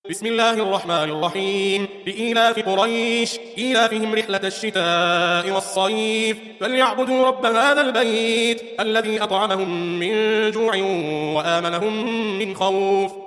بسم الله الرحمن الرحيم. لإيلاف قريش إيلافهم رحلة الشتاء والصيف فليعبدوا رب هذا البيت الذي أطعمهم من جوع وآمنهم من خوف.